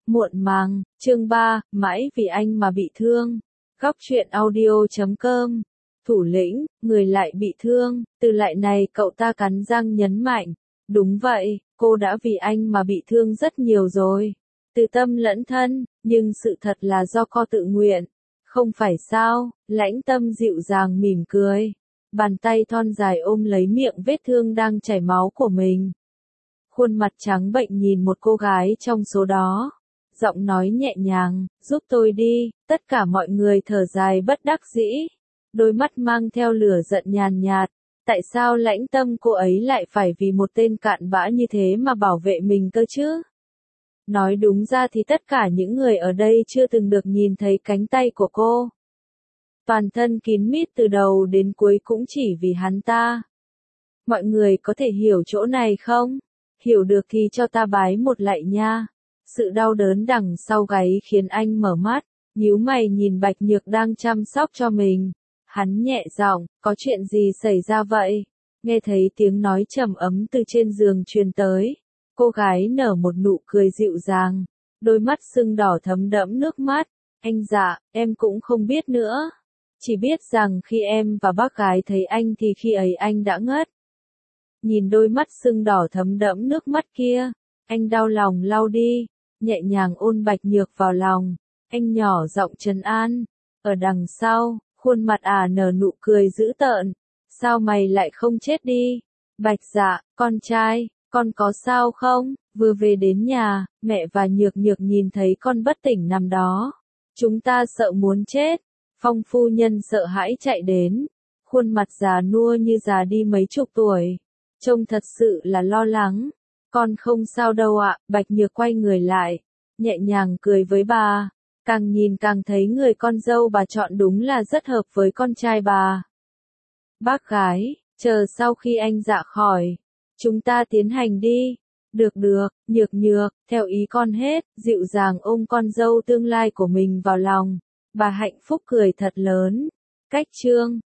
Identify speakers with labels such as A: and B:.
A: Muộn màng, chương 3, mãi vì anh mà bị thương. Góc truyện audio.com. Thủ lĩnh, người lại bị thương, từ lại này cậu ta cắn răng nhấn mạnh. Đúng vậy, cô đã vì anh mà bị thương rất nhiều rồi. Từ tâm lẫn thân, nhưng sự thật là do cô tự nguyện. Không phải sao, Lãnh Tâm dịu dàng mỉm cười. Bàn tay thon dài ôm lấy miệng vết thương đang chảy máu của mình. Khuôn mặt trắng bệnh nhìn một cô gái trong số đó. Giọng nói nhẹ nhàng, giúp tôi đi, tất cả mọi người thở dài bất đắc dĩ. Đôi mắt mang theo lửa giận nhàn nhạt. Tại sao Lãnh Tâm cô ấy lại phải vì một tên cặn bã như thế mà bảo vệ mình cơ chứ? Nói đúng ra thì tất cả những người ở đây chưa từng được nhìn thấy cánh tay của cô. Toàn thân kín mít từ đầu đến cuối cũng chỉ vì hắn ta. Mọi người có thể hiểu chỗ này không? Hiểu được thì cho ta bái một lạy nha. Sự đau đớn đằng sau gáy khiến anh mở mắt, nhíu mày nhìn Bạch Nhược đang chăm sóc cho mình. Hắn nhẹ giọng, có chuyện gì xảy ra vậy? Nghe thấy tiếng nói trầm ấm từ trên giường truyền tới. Cô gái nở một nụ cười dịu dàng, đôi mắt sưng đỏ thấm đẫm nước mắt. Anh dạ, em cũng không biết nữa. Chỉ biết rằng khi em và bác gái thấy anh thì khi ấy anh đã ngất. Nhìn đôi mắt sưng đỏ thấm đẫm nước mắt kia, anh đau lòng lau đi, nhẹ nhàng ôn Bạch Nhược vào lòng. Anh nhỏ giọng trấn an. Ở đằng sau, khuôn mặt nở nụ cười dữ tợn. Sao mày lại không chết đi? Bạch Dạ, con trai, con có sao không? Vừa về đến nhà, mẹ và Nhược Nhược nhìn thấy con bất tỉnh nằm đó. Chúng ta sợ muốn chết. Phong phu nhân sợ hãi chạy đến. Khuôn mặt già nua như già đi mấy chục tuổi. Trông thật sự là lo lắng. Con không sao đâu ạ. Bạch Nhược quay người lại, nhẹ nhàng cười với bà. Càng nhìn càng thấy người con dâu bà chọn đúng là rất hợp với con trai bà. Bác gái, chờ sau khi anh dạ khỏi, chúng ta tiến hành đi. Được được, Nhược Nhược, theo ý con hết, dịu dàng ôm con dâu tương lai của mình vào lòng. Bà hạnh phúc cười thật lớn. Cách chương